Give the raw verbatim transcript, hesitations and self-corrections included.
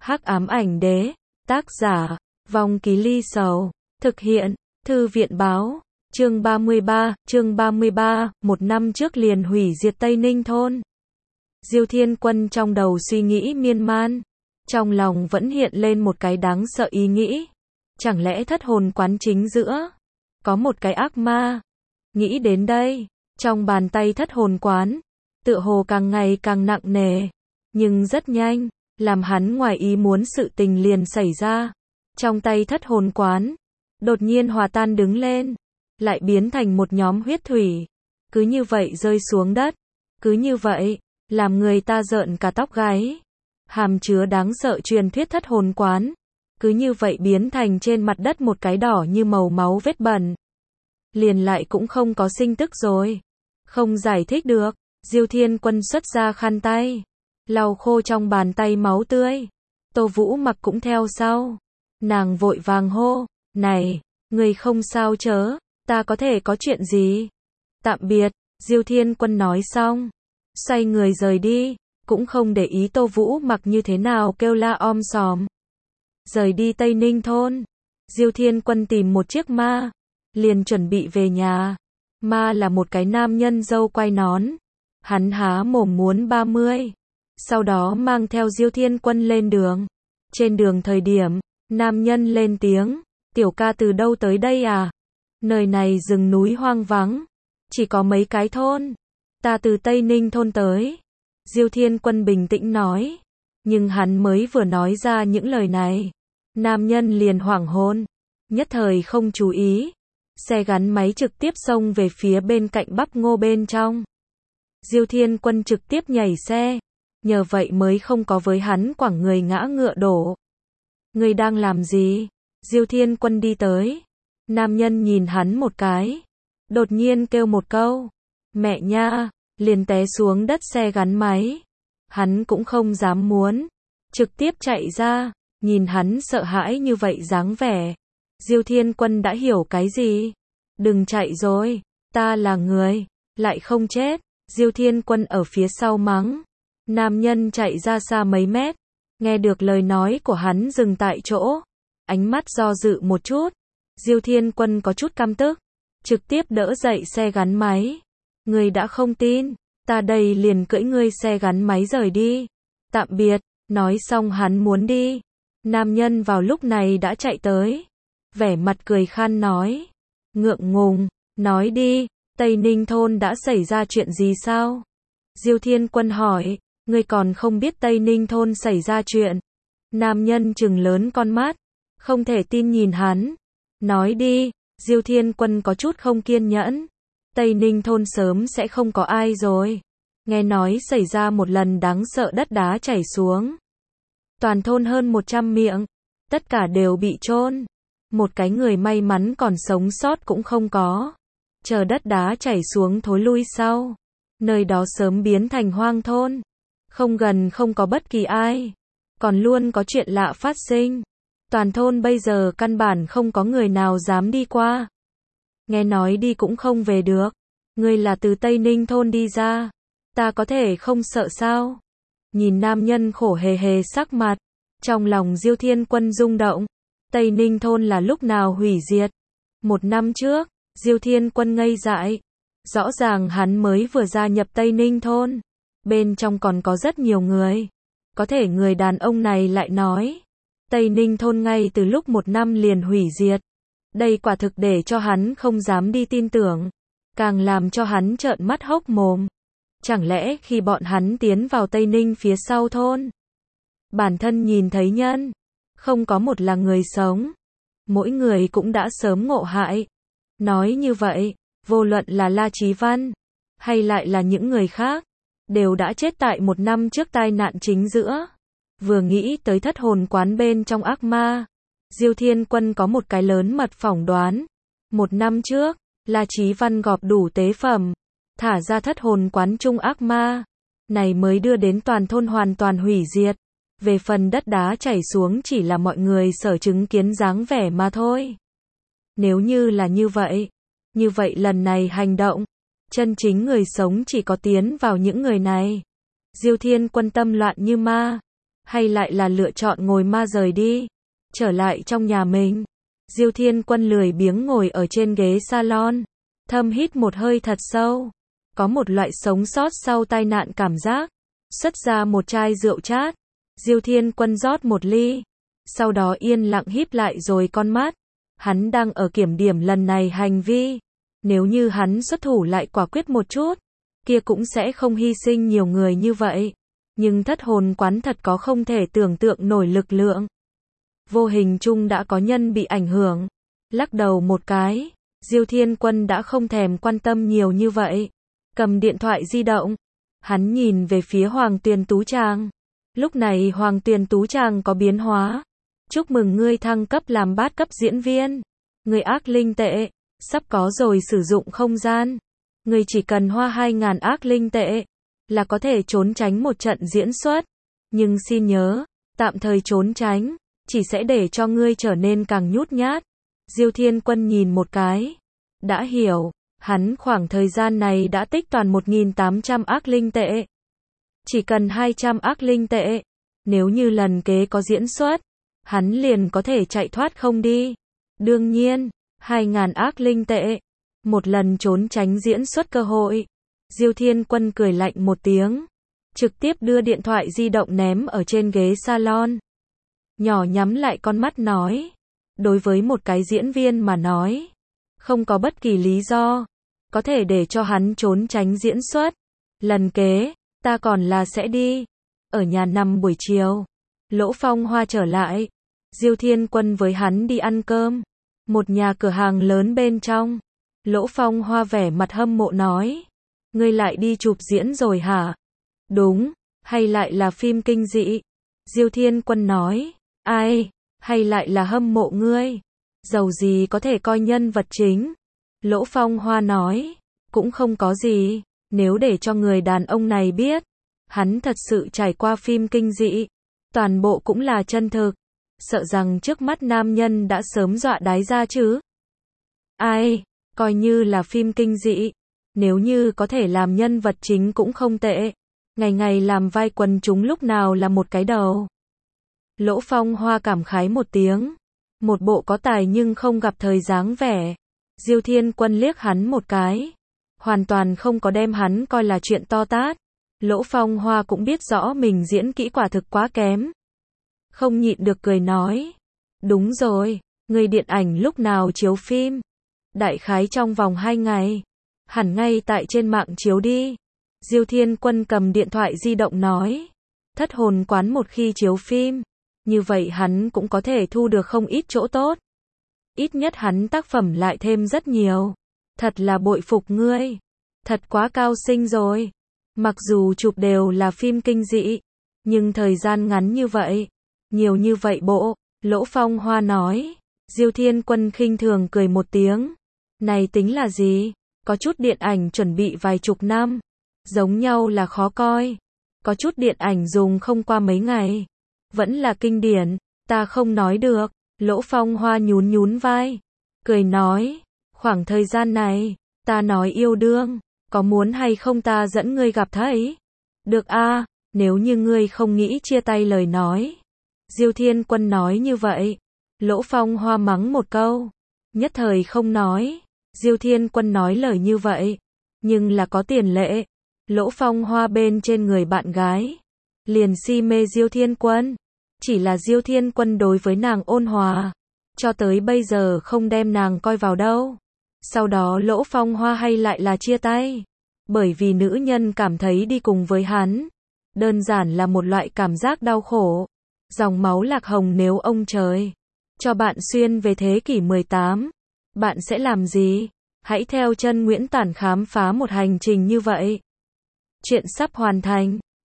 Hắc ám ảnh đế, tác giả, Vong Ký Ly Sầu, thực hiện, Thư viện báo, chương ba mươi ba, chương ba mươi ba, một năm trước liền hủy diệt Tây Ninh thôn. Diêu Thiên Quân trong đầu suy nghĩ miên man, trong lòng vẫn hiện lên một cái đáng sợ ý nghĩ. Chẳng lẽ thất hồn quán chính giữa có một cái ác ma? Nghĩ đến đây, trong bàn tay thất hồn quán, tựa hồ càng ngày càng nặng nề, nhưng rất nhanh, làm hắn ngoài ý muốn sự tình liền xảy ra. Trong tay thất hồn quán, đột nhiên hòa tan đứng lên, lại biến thành một nhóm huyết thủy, cứ như vậy rơi xuống đất, cứ như vậy, làm người ta rợn cả tóc gáy. Hàm chứa đáng sợ truyền thuyết thất hồn quán, cứ như vậy biến thành trên mặt đất một cái đỏ như màu máu vết bẩn. Liền lại cũng không có sinh tức rồi. Không giải thích được, Diêu Thiên Quân xuất ra khăn tay, lau khô trong bàn tay máu tươi. Tô Vũ Mặc cũng theo sau. Nàng vội vàng hô, này, người không sao chớ, ta có thể có chuyện gì? Tạm biệt, Diêu Thiên Quân nói xong, xoay người rời đi, cũng không để ý Tô Vũ Mặc như thế nào kêu la om sòm. Rời đi Tây Ninh thôn, Diêu Thiên Quân tìm một chiếc ma, liền chuẩn bị về nhà. Ma là một cái nam nhân râu quai nón, hắn há mồm muốn ba mươi, sau đó mang theo Diêu Thiên Quân lên đường. Trên đường thời điểm, nam nhân lên tiếng, tiểu ca từ đâu tới đây à? Nơi này rừng núi hoang vắng, chỉ có mấy cái thôn. Ta từ Tây Ninh thôn tới. Diêu Thiên Quân bình tĩnh nói. Nhưng hắn mới vừa nói ra những lời này, nam nhân liền hoảng hồn, nhất thời không chú ý. Xe gắn máy trực tiếp xông về phía bên cạnh bắp ngô bên trong. Diêu Thiên Quân trực tiếp nhảy xe, nhờ vậy mới không có với hắn quẳng người ngã ngựa đổ. Người đang làm gì? Diêu Thiên Quân đi tới. Nam nhân nhìn hắn một cái, đột nhiên kêu một câu, mẹ nha, liền té xuống đất xe gắn máy. Hắn cũng không dám muốn, trực tiếp chạy ra. Nhìn hắn sợ hãi như vậy dáng vẻ, Diêu Thiên Quân đã hiểu cái gì. Đừng chạy rồi, ta là người, lại không chết. Diêu Thiên Quân ở phía sau mắng. Nam nhân chạy ra xa mấy mét, nghe được lời nói của hắn dừng tại chỗ, ánh mắt do dự một chút. Diêu Thiên Quân có chút căm tức, trực tiếp đỡ dậy xe gắn máy. Ngươi đã không tin, ta đây liền cưỡi ngươi xe gắn máy rời đi. Tạm biệt, nói xong hắn muốn đi. Nam nhân vào lúc này đã chạy tới, vẻ mặt cười khan nói, ngượng ngùng, nói đi, Tây Ninh thôn đã xảy ra chuyện gì sao? Diêu Thiên Quân hỏi, ngươi còn không biết Tây Ninh thôn xảy ra chuyện? Nam nhân trừng lớn con mắt, không thể tin nhìn hắn. Nói đi. Diêu Thiên Quân có chút không kiên nhẫn. Tây Ninh thôn sớm sẽ không có ai rồi. Nghe nói xảy ra một lần đáng sợ đất đá chảy xuống. Toàn thôn hơn một trăm miệng, tất cả đều bị chôn. Một cái người may mắn còn sống sót cũng không có. Chờ đất đá chảy xuống thối lui sau, nơi đó sớm biến thành hoang thôn. Không gần không có bất kỳ ai, còn luôn có chuyện lạ phát sinh. Toàn thôn bây giờ căn bản không có người nào dám đi qua. Nghe nói đi cũng không về được. Ngươi là từ Tây Ninh thôn đi ra, ta có thể không sợ sao? Nhìn nam nhân khổ hề hề sắc mặt, trong lòng Diêu Thiên Quân rung động. Tây Ninh thôn là lúc nào hủy diệt? Một năm trước. Diêu Thiên Quân ngây dại. Rõ ràng hắn mới vừa gia nhập Tây Ninh thôn, bên trong còn có rất nhiều người. Có thể người đàn ông này lại nói, Tây Ninh thôn ngay từ lúc một năm liền hủy diệt. Đây quả thực để cho hắn không dám đi tin tưởng, càng làm cho hắn trợn mắt hốc mồm. Chẳng lẽ khi bọn hắn tiến vào Tây Ninh phía sau thôn, bản thân nhìn thấy nhân, không có một là người sống. Mỗi người cũng đã sớm ngộ hại. Nói như vậy, vô luận là La Chí Văn, hay lại là những người khác, đều đã chết tại một năm trước tai nạn chính giữa. Vừa nghĩ tới thất hồn quán bên trong ác ma, Diêu Thiên Quân có một cái lớn mật phỏng đoán. Một năm trước, La Chí Văn gọp đủ tế phẩm, thả ra thất hồn quán chung ác ma, này mới đưa đến toàn thôn hoàn toàn hủy diệt. Về phần đất đá chảy xuống chỉ là mọi người sở chứng kiến dáng vẻ mà thôi. Nếu như là như vậy, như vậy lần này hành động, chân chính người sống chỉ có tiến vào những người này. Diêu Thiên Quân tâm loạn như ma, hay lại là lựa chọn ngồi ma rời đi, trở lại trong nhà mình. Diêu Thiên Quân lười biếng ngồi ở trên ghế salon, thâm hít một hơi thật sâu, có một loại sống sót sau tai nạn cảm giác, xuất ra một chai rượu chát. Diêu Thiên Quân rót một ly, sau đó yên lặng híp lại rồi con mắt. Hắn đang ở kiểm điểm lần này hành vi, nếu như hắn xuất thủ lại quả quyết một chút, kia cũng sẽ không hy sinh nhiều người như vậy. Nhưng thất hồn quán thật có không thể tưởng tượng nổi lực lượng. Vô hình chung đã có nhân bị ảnh hưởng. Lắc đầu một cái, Diêu Thiên Quân đã không thèm quan tâm nhiều như vậy. Cầm điện thoại di động, hắn nhìn về phía Hoàng Tuyền Tú Tràng. Lúc này Hoàng Tuyền Tú Tràng có biến hóa. Chúc mừng ngươi thăng cấp làm bát cấp diễn viên. Người ác linh tệ, sắp có rồi sử dụng không gian. Người chỉ cần hoa hai ngàn ác linh tệ, là có thể trốn tránh một trận diễn xuất. Nhưng xin nhớ, tạm thời trốn tránh, chỉ sẽ để cho ngươi trở nên càng nhút nhát. Diêu Thiên Quân nhìn một cái, đã hiểu, hắn khoảng thời gian này đã tích toàn một nghìn tám trăm ác linh tệ. Chỉ cần hai trăm ác linh tệ, nếu như lần kế có diễn xuất, hắn liền có thể chạy thoát không đi. Đương nhiên, hai ngàn ác linh tệ, một lần trốn tránh diễn xuất cơ hội. Diêu Thiên Quân cười lạnh một tiếng, trực tiếp đưa điện thoại di động ném ở trên ghế salon. Nhỏ nhắm lại con mắt nói, đối với một cái diễn viên mà nói, không có bất kỳ lý do có thể để cho hắn trốn tránh diễn xuất. Lần kế, ta còn là sẽ đi. Ở nhà nằm buổi chiều, Lỗ Phong Hoa trở lại, Diêu Thiên Quân với hắn đi ăn cơm. Một nhà cửa hàng lớn bên trong, Lỗ Phong Hoa vẻ mặt hâm mộ nói, ngươi lại đi chụp diễn rồi hả? Đúng, hay lại là phim kinh dị? Diêu Thiên Quân nói, ai, hay lại là hâm mộ ngươi? Dầu gì có thể coi nhân vật chính. Lỗ Phong Hoa nói, cũng không có gì, nếu để cho người đàn ông này biết, hắn thật sự trải qua phim kinh dị, toàn bộ cũng là chân thực, sợ rằng trước mắt nam nhân đã sớm dọa đái ra chứ. Ai, coi như là phim kinh dị, nếu như có thể làm nhân vật chính cũng không tệ, ngày ngày làm vai quần chúng lúc nào là một cái đầu. Lỗ Phong Hoa cảm khái một tiếng, một bộ có tài nhưng không gặp thời dáng vẻ. Diêu Thiên Quân liếc hắn một cái, hoàn toàn không có đem hắn coi là chuyện to tát. Lỗ Phong Hoa cũng biết rõ mình diễn kỹ quả thực quá kém, không nhịn được cười nói, đúng rồi, người điện ảnh lúc nào chiếu phim? Đại khái trong vòng hai ngày, hẳn ngay tại trên mạng chiếu đi. Diêu Thiên Quân cầm điện thoại di động nói, thất hồn quán một khi chiếu phim, như vậy hắn cũng có thể thu được không ít chỗ tốt. Ít nhất hắn tác phẩm lại thêm rất nhiều. Thật là bội phục ngươi. Thật quá cao sinh rồi. Mặc dù chụp đều là phim kinh dị, nhưng thời gian ngắn như vậy, nhiều như vậy bộ. Lỗ Phong Hoa nói. Diêu Thiên Quân khinh thường cười một tiếng. Này tính là gì? Có chút điện ảnh chuẩn bị vài chục năm, giống nhau là khó coi. Có chút điện ảnh dùng không qua mấy ngày, vẫn là kinh điển. Ta không nói được. Lỗ Phong Hoa nhún nhún vai, cười nói, khoảng thời gian này, ta nói yêu đương, có muốn hay không ta dẫn ngươi gặp thấy? Được a, nếu như ngươi không nghĩ chia tay lời nói. Diêu Thiên Quân nói như vậy, Lỗ Phong Hoa mắng một câu, nhất thời không nói. Diêu Thiên Quân nói lời như vậy, nhưng là có tiền lệ. Lỗ Phong Hoa bên trên người bạn gái, liền si mê Diêu Thiên Quân. Chỉ là Diêu Thiên Quân đối với nàng ôn hòa, cho tới bây giờ không đem nàng coi vào đâu. Sau đó Lỗ Phong Hoa hay lại là chia tay, bởi vì nữ nhân cảm thấy đi cùng với hắn, đơn giản là một loại cảm giác đau khổ. Dòng máu lạc hồng nếu ông trời cho bạn xuyên về thế kỷ mười tám, bạn sẽ làm gì? Hãy theo chân Nguyễn Tản khám phá một hành trình như vậy. Chuyện sắp hoàn thành.